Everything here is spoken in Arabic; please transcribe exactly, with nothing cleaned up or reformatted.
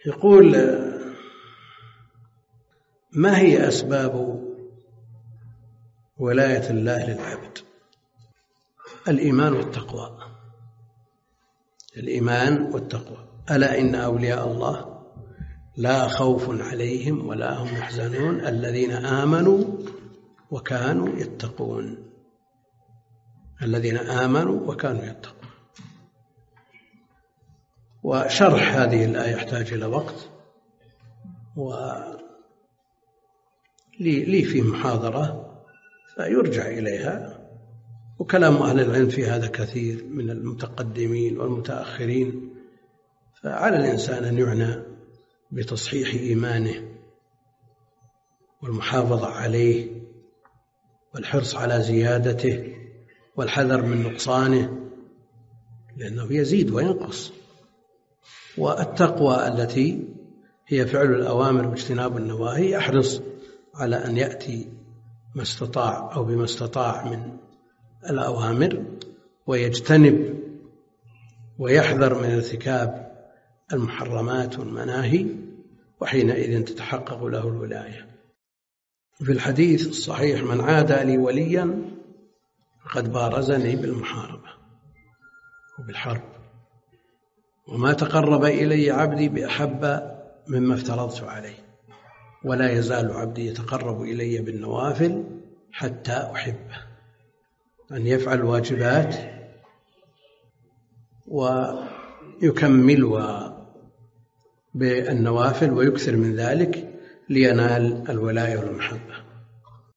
يقول: ما هي أسباب ولاية الله للعبد؟ الإيمان والتقوى. الإيمان والتقوى. ألا إن أولياء الله لا خوف عليهم ولا هم يحزنون الذين آمنوا وكانوا يتقون. الذين آمنوا وكانوا يتقون. وشرح هذه الآية يحتاج إلى وقت، ولي لي في محاضرة فيرجع إليها، وكلام أهل العلم في هذا كثير من المتقدمين والمتأخرين. فعلى الإنسان أن يعنى بتصحيح إيمانه والمحافظة عليه والحرص على زيادته والحذر من نقصانه، لأنه يزيد وينقص. والتقوى التي هي فعل الأوامر واجتناب النواهي يحرص على أن يأتي ما استطاع أو بما استطاع من الأوامر، ويجتنب ويحذر من ارتكاب المحرمات والمناهي، وحينئذ تتحقق له الولاية. في الحديث الصحيح: من عادى لي وليا فقد بارزني بالمحاربة وبالحرب، وما تقرب إلي عبدي بأحب مما افترضت عليه، ولا يزال عبدي يتقرب إلي بالنوافل حتى أحبه. أن يفعل الواجبات ويكملها بالنوافل ويكثر من ذلك لينال الولاية والمحبة.